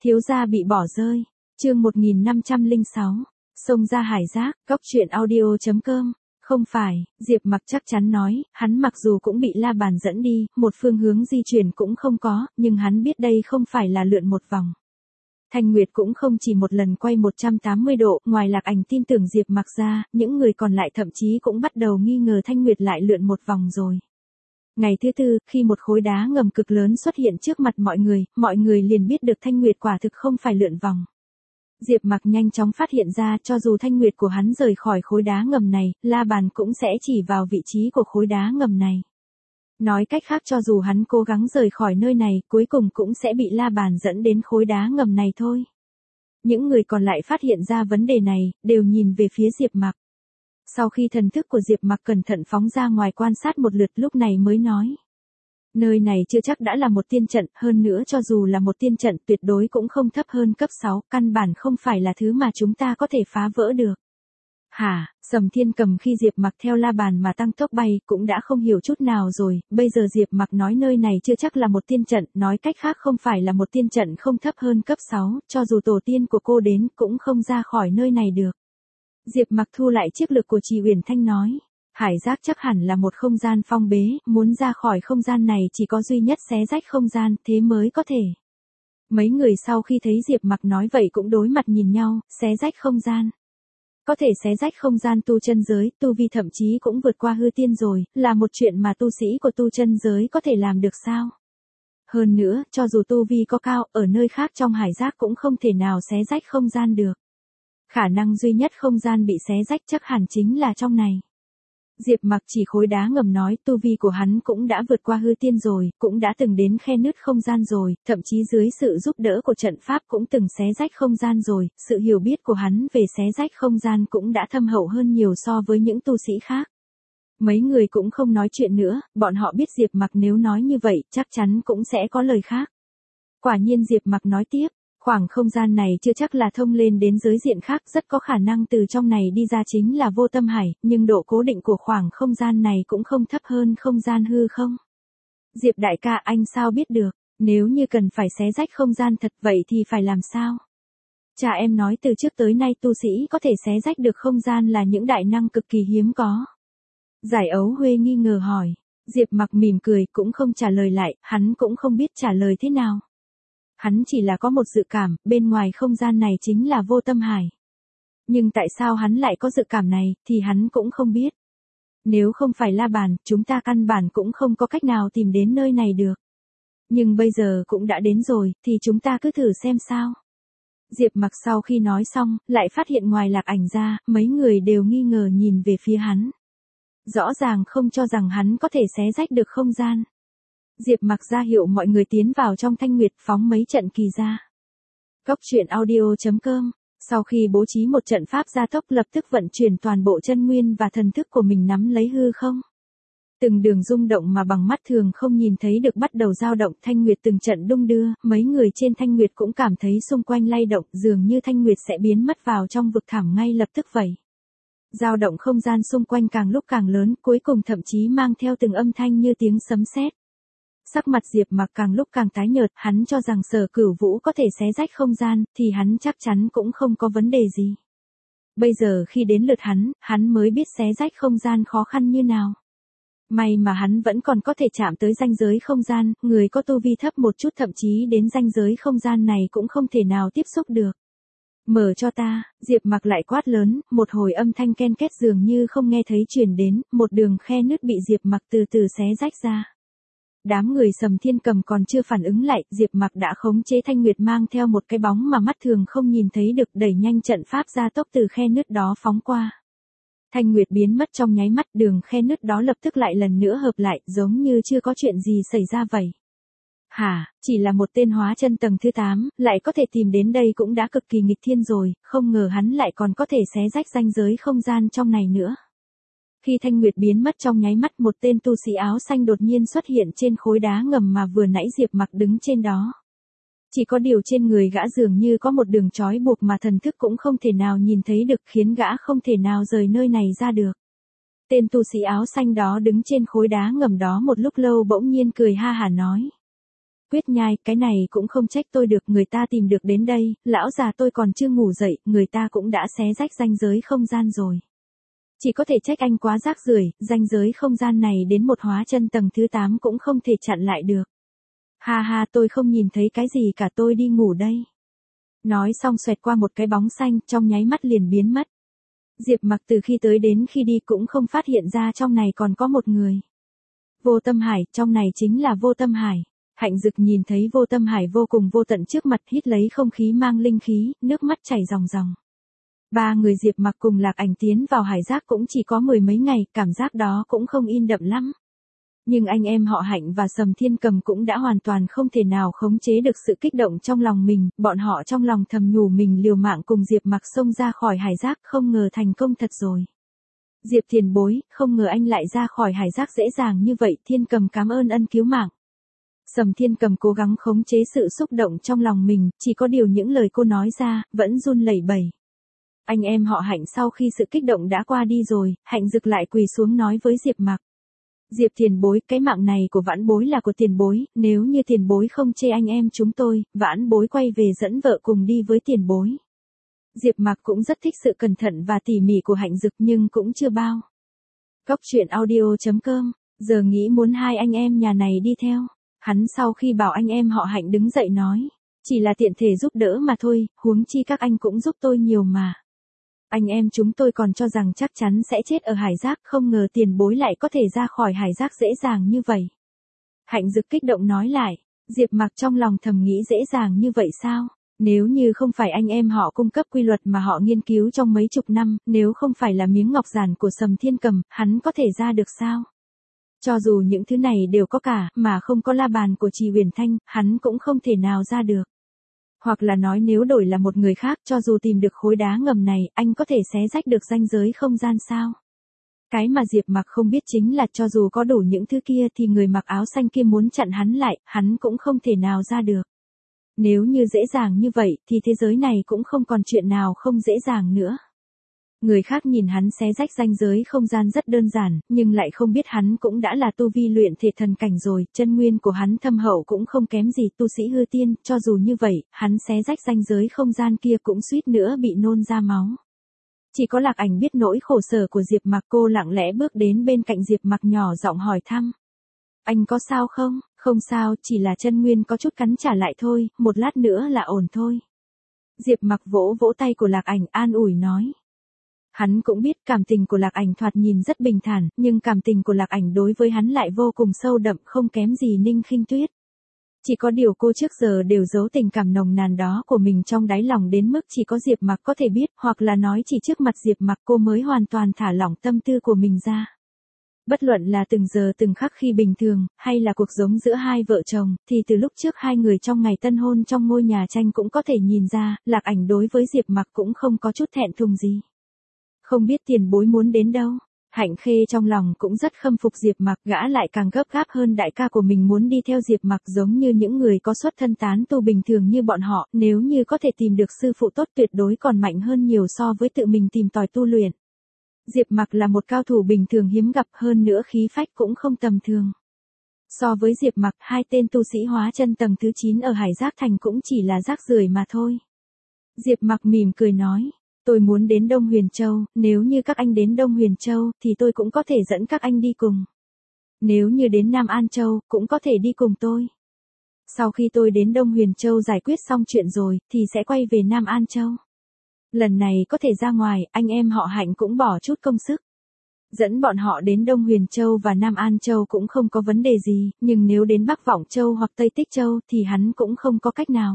Thiếu gia bị bỏ rơi. Chương 1506. Xông ra hải giác, góc truyện audio.com. Không phải, Diệp Mặc chắc chắn nói, hắn mặc dù cũng bị La Bàn dẫn đi, một phương hướng di chuyển cũng không có, nhưng hắn biết đây không phải là lượn một vòng. Thanh Nguyệt cũng không chỉ một lần quay 180 độ, ngoài Lạc Ảnh tin tưởng Diệp Mặc ra, những người còn lại thậm chí cũng bắt đầu nghi ngờ Thanh Nguyệt lại lượn một vòng rồi. Ngày thứ tư, khi một khối đá ngầm cực lớn xuất hiện trước mặt mọi người liền biết được Thanh Nguyệt quả thực không phải lượn vòng. Diệp Mặc nhanh chóng phát hiện ra, cho dù Thanh Nguyệt của hắn rời khỏi khối đá ngầm này, La Bàn cũng sẽ chỉ vào vị trí của khối đá ngầm này. Nói cách khác, cho dù hắn cố gắng rời khỏi nơi này, cuối cùng cũng sẽ bị La Bàn dẫn đến khối đá ngầm này thôi. Những người còn lại phát hiện ra vấn đề này, đều nhìn về phía Diệp Mặc. Sau khi thần thức của Diệp Mặc cẩn thận phóng ra ngoài quan sát một lượt, lúc này mới nói. Nơi này chưa chắc đã là một tiên trận, hơn nữa cho dù là một tiên trận tuyệt đối cũng không thấp hơn cấp 6, căn bản không phải là thứ mà chúng ta có thể phá vỡ được. Hả, Sầm Thiên Cầm khi Diệp Mặc theo La Bàn mà tăng tốc bay cũng đã không hiểu chút nào rồi, bây giờ Diệp Mặc nói nơi này chưa chắc là một tiên trận, nói cách khác không phải là một tiên trận không thấp hơn cấp 6, cho dù tổ tiên của cô đến cũng không ra khỏi nơi này được. Diệp Mặc thu lại chiếc lực của Trì Uyển Thanh nói. Hải giác chắc hẳn là một không gian phong bế, muốn ra khỏi không gian này chỉ có duy nhất xé rách không gian, thế mới có thể. Mấy người sau khi thấy Diệp Mặc nói vậy cũng đối mặt nhìn nhau, xé rách không gian. Có thể xé rách không gian tu chân giới, tu vi thậm chí cũng vượt qua hư tiên rồi, là một chuyện mà tu sĩ của tu chân giới có thể làm được sao? Hơn nữa, cho dù tu vi có cao, ở nơi khác trong hải giác cũng không thể nào xé rách không gian được. Khả năng duy nhất không gian bị xé rách chắc hẳn chính là trong này. Diệp Mặc chỉ khối đá ngầm nói, tu vi của hắn cũng đã vượt qua hư tiên rồi, cũng đã từng đến khe nứt không gian rồi, thậm chí dưới sự giúp đỡ của trận pháp cũng từng xé rách không gian rồi, sự hiểu biết của hắn về xé rách không gian cũng đã thâm hậu hơn nhiều so với những tu sĩ khác. Mấy người cũng không nói chuyện nữa, bọn họ biết Diệp Mặc nếu nói như vậy, chắc chắn cũng sẽ có lời khác. Quả nhiên Diệp Mặc nói tiếp. Khoảng không gian này chưa chắc là thông lên đến giới diện khác, rất có khả năng từ trong này đi ra chính là vô tâm hải, nhưng độ cố định của khoảng không gian này cũng không thấp hơn không gian hư không. Diệp đại ca, anh sao biết được, nếu như cần phải xé rách không gian thật vậy thì phải làm sao? Cha em nói từ trước tới nay tu sĩ có thể xé rách được không gian là những đại năng cực kỳ hiếm có. Giải Ấu Huê nghi ngờ hỏi, Diệp Mặc mỉm cười cũng không trả lời lại, hắn cũng không biết trả lời thế nào. Hắn chỉ là có một dự cảm, bên ngoài không gian này chính là vô tâm hải. Nhưng tại sao hắn lại có dự cảm này, thì hắn cũng không biết. Nếu không phải La Bàn, chúng ta căn bản cũng không có cách nào tìm đến nơi này được. Nhưng bây giờ cũng đã đến rồi, thì chúng ta cứ thử xem sao. Diệp Mặc sau khi nói xong, lại phát hiện ngoài Lạc Ảnh ra, mấy người đều nghi ngờ nhìn về phía hắn. Rõ ràng không cho rằng hắn có thể xé rách được không gian. Diệp Mặc ra hiệu mọi người tiến vào trong Thanh Nguyệt, phóng mấy trận kỳ ra. Góc truyện audio.com. Sau khi bố trí một trận pháp gia tốc, lập tức vận chuyển toàn bộ chân nguyên và thần thức của mình nắm lấy hư không. Từng đường rung động mà bằng mắt thường không nhìn thấy được bắt đầu dao động, Thanh Nguyệt từng trận đung đưa, mấy người trên Thanh Nguyệt cũng cảm thấy xung quanh lay động, dường như Thanh Nguyệt sẽ biến mất vào trong vực thẳm ngay lập tức vậy. Dao động không gian xung quanh càng lúc càng lớn, cuối cùng thậm chí mang theo từng âm thanh như tiếng sấm sét. Sắc mặt Diệp Mặc càng lúc càng tái nhợt, hắn cho rằng Sở Cửu Vũ có thể xé rách không gian, thì hắn chắc chắn cũng không có vấn đề gì. Bây giờ khi đến lượt hắn mới biết xé rách không gian khó khăn như nào. May mà hắn vẫn còn có thể chạm tới ranh giới không gian, người có tu vi thấp một chút thậm chí đến ranh giới không gian này cũng không thể nào tiếp xúc được. Mở cho ta, Diệp Mặc lại quát lớn, một hồi âm thanh ken két dường như không nghe thấy truyền đến, một đường khe nứt bị Diệp Mặc từ từ xé rách ra. Đám người Sầm Thiên Cầm còn chưa phản ứng lại, Diệp Mặc đã khống chế Thanh Nguyệt mang theo một cái bóng mà mắt thường không nhìn thấy được, đẩy nhanh trận pháp gia tốc từ khe nứt đó phóng qua. Thanh Nguyệt biến mất trong nháy mắt, đường khe nứt đó lập tức lại lần nữa hợp lại, giống như chưa có chuyện gì xảy ra vậy. Hả, chỉ là một tên hóa chân tầng thứ 8, lại có thể tìm đến đây cũng đã cực kỳ nghịch thiên rồi, không ngờ hắn lại còn có thể xé rách ranh giới không gian trong này nữa. Khi Thanh Nguyệt biến mất trong nháy mắt, một tên tu sĩ áo xanh đột nhiên xuất hiện trên khối đá ngầm mà vừa nãy Diệp Mặc đứng trên đó. Chỉ có điều trên người gã dường như có một đường trói buộc mà thần thức cũng không thể nào nhìn thấy được, khiến gã không thể nào rời nơi này ra được. Tên tu sĩ áo xanh đó đứng trên khối đá ngầm đó một lúc lâu bỗng nhiên cười ha hả nói. Quyết nhai, cái này cũng không trách tôi được, người ta tìm được đến đây, lão già tôi còn chưa ngủ dậy, người ta cũng đã xé rách ranh giới không gian rồi. Chỉ có thể trách anh quá rác rưởi, ranh giới không gian này đến một hóa chân tầng thứ 8 cũng không thể chặn lại được. Ha ha, tôi không nhìn thấy cái gì cả, tôi đi ngủ đây. Nói xong xoẹt qua một cái bóng xanh, trong nháy mắt liền biến mất. Diệp Mặc từ khi tới đến khi đi cũng không phát hiện ra trong này còn có một người. Vô Tâm Hải, trong này chính là Vô Tâm Hải. Hạnh Dực nhìn thấy Vô Tâm Hải vô cùng vô tận trước mặt, hít lấy không khí mang linh khí, nước mắt chảy ròng ròng. Ba người Diệp Mặc cùng Lạc Ảnh tiến vào hải giác cũng chỉ có 10 mấy ngày, cảm giác đó cũng không in đậm lắm. Nhưng anh em họ Hạnh và Sầm Thiên Cầm cũng đã hoàn toàn không thể nào khống chế được sự kích động trong lòng mình, bọn họ trong lòng thầm nhủ mình liều mạng cùng Diệp Mặc xông ra khỏi hải giác, không ngờ thành công thật rồi. Diệp tiền bối, không ngờ anh lại ra khỏi hải giác dễ dàng như vậy, Thiên Cầm cảm ơn ân cứu mạng. Sầm Thiên Cầm cố gắng khống chế sự xúc động trong lòng mình, chỉ có điều những lời cô nói ra, vẫn run lẩy bẩy. Anh em họ Hạnh sau khi sự kích động đã qua đi rồi, Hạnh Dực lại quỳ xuống nói với Diệp Mặc. Diệp tiền bối, cái mạng này của vãn bối là của tiền bối, nếu như tiền bối không chê anh em chúng tôi, vãn bối quay về dẫn vợ cùng đi với tiền bối. Diệp Mặc cũng rất thích sự cẩn thận và tỉ mỉ của Hạnh Dực nhưng cũng chưa bao. Cóc truyện audio.com, giờ nghĩ muốn hai anh em nhà này đi theo. Hắn sau khi bảo anh em họ Hạnh đứng dậy nói, chỉ là tiện thể giúp đỡ mà thôi, huống chi các anh cũng giúp tôi nhiều mà. Anh em chúng tôi còn cho rằng chắc chắn sẽ chết ở hải giác, không ngờ tiền bối lại có thể ra khỏi hải giác dễ dàng như vậy. Hạnh Dực kích động nói lại, Diệp Mặc trong lòng thầm nghĩ dễ dàng như vậy sao? Nếu như không phải anh em họ cung cấp quy luật mà họ nghiên cứu trong mấy chục năm, nếu không phải là miếng ngọc giản của Sầm Thiên Cầm, hắn có thể ra được sao? Cho dù những thứ này đều có cả, mà không có la bàn của Trì Huyền Thanh, hắn cũng không thể nào ra được. Hoặc là nói nếu đổi là một người khác, cho dù tìm được khối đá ngầm này, anh có thể xé rách được ranh giới không gian sao? Cái mà Diệp Mặc không biết chính là cho dù có đủ những thứ kia thì người mặc áo xanh kia muốn chặn hắn lại, hắn cũng không thể nào ra được. Nếu như dễ dàng như vậy thì thế giới này cũng không còn chuyện nào không dễ dàng nữa. Người khác nhìn hắn xé rách ranh giới không gian rất đơn giản, nhưng lại không biết hắn cũng đã là tu vi luyện thể thần cảnh rồi, chân nguyên của hắn thâm hậu cũng không kém gì tu sĩ hư tiên, cho dù như vậy, hắn xé rách ranh giới không gian kia cũng suýt nữa bị nôn ra máu. Chỉ có Lạc Ảnh biết nỗi khổ sở của Diệp Mặc, cô lặng lẽ bước đến bên cạnh Diệp Mặc nhỏ giọng hỏi thăm. Anh có sao không? Không sao, chỉ là chân nguyên có chút cắn trả lại thôi, một lát nữa là ổn thôi. Diệp Mặc vỗ vỗ tay của Lạc Ảnh an ủi nói. Hắn cũng biết cảm tình của Lạc Ảnh thoạt nhìn rất bình thản, nhưng cảm tình của Lạc Ảnh đối với hắn lại vô cùng sâu đậm, không kém gì Ninh Khinh Tuyết. Chỉ có điều cô trước giờ đều giấu tình cảm nồng nàn đó của mình trong đáy lòng đến mức chỉ có Diệp Mặc có thể biết, hoặc là nói chỉ trước mặt Diệp Mặc cô mới hoàn toàn thả lỏng tâm tư của mình ra. Bất luận là từng giờ từng khắc khi bình thường, hay là cuộc sống giữa hai vợ chồng, thì từ lúc trước hai người trong ngày tân hôn trong ngôi nhà tranh cũng có thể nhìn ra, Lạc Ảnh đối với Diệp Mặc cũng không có chút thẹn thùng gì. Không biết tiền bối muốn đến đâu. Hạnh Khê trong lòng cũng rất khâm phục Diệp Mặc, gã lại càng gấp gáp hơn đại ca của mình muốn đi theo Diệp Mặc, giống như những người có xuất thân tán tu bình thường như bọn họ, nếu như có thể tìm được sư phụ tốt tuyệt đối còn mạnh hơn nhiều so với tự mình tìm tòi tu luyện. Diệp Mặc là một cao thủ bình thường hiếm gặp, hơn nữa khí phách cũng không tầm thường. So với Diệp Mặc, hai tên tu sĩ hóa chân tầng thứ 9 ở Hải Giác Thành cũng chỉ là rác rưởi mà thôi. Diệp Mặc mỉm cười nói. Tôi muốn đến Đông Huyền Châu, nếu như các anh đến Đông Huyền Châu, thì tôi cũng có thể dẫn các anh đi cùng. Nếu như đến Nam An Châu, cũng có thể đi cùng tôi. Sau khi tôi đến Đông Huyền Châu giải quyết xong chuyện rồi, thì sẽ quay về Nam An Châu. Lần này có thể ra ngoài, anh em họ Hạnh cũng bỏ chút công sức. Dẫn bọn họ đến Đông Huyền Châu và Nam An Châu cũng không có vấn đề gì, nhưng nếu đến Bắc Vọng Châu hoặc Tây Tích Châu thì hắn cũng không có cách nào.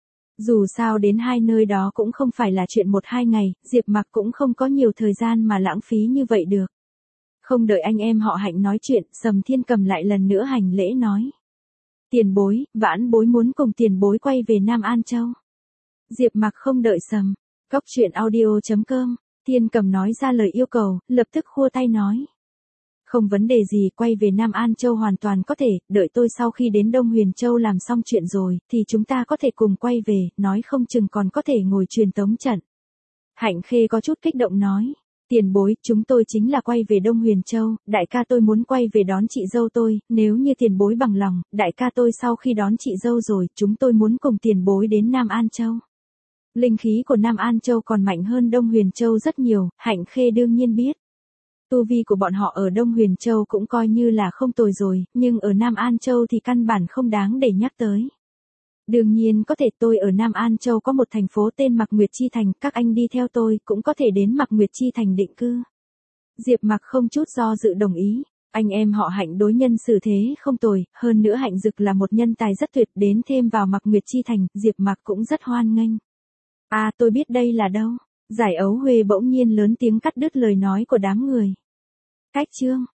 Dù sao đến hai nơi đó cũng không phải là chuyện 1-2 ngày, Diệp Mặc cũng không có nhiều thời gian mà lãng phí như vậy được. Không đợi anh em họ Hạnh nói chuyện, Sầm Thiên Cầm lại lần nữa hành lễ nói. Tiền bối, vãn bối muốn cùng tiền bối quay về Nam An Châu. Diệp Mặc không đợi Sầm. Cóc truyện audio.com, Thiên Cầm nói ra lời yêu cầu, lập tức khua tay nói. Không vấn đề gì, quay về Nam An Châu hoàn toàn có thể, đợi tôi sau khi đến Đông Huyền Châu làm xong chuyện rồi, thì chúng ta có thể cùng quay về, nói không chừng còn có thể ngồi truyền tống trận. Hạnh Khê có chút kích động nói. Tiền bối, chúng tôi chính là quay về Đông Huyền Châu, đại ca tôi muốn quay về đón chị dâu tôi, nếu như tiền bối bằng lòng, đại ca tôi sau khi đón chị dâu rồi, chúng tôi muốn cùng tiền bối đến Nam An Châu. Linh khí của Nam An Châu còn mạnh hơn Đông Huyền Châu rất nhiều, Hạnh Khê đương nhiên biết. Tu vi của bọn họ ở Đông Huyền Châu cũng coi như là không tồi rồi, nhưng ở Nam An Châu thì căn bản không đáng để nhắc tới. Đương nhiên có thể, tôi ở Nam An Châu có một thành phố tên Mạc Nguyệt Chi Thành, các anh đi theo tôi cũng có thể đến Mạc Nguyệt Chi Thành định cư. Diệp Mặc không chút do dự đồng ý, anh em họ Hạnh đối nhân xử thế không tồi, hơn nữa Hạnh Dực là một nhân tài rất tuyệt, đến thêm vào Mạc Nguyệt Chi Thành, Diệp Mặc cũng rất hoan nghênh. À, tôi biết đây là đâu. Giải Ấu Huê bỗng nhiên lớn tiếng cắt đứt lời nói của đám người. Cách chương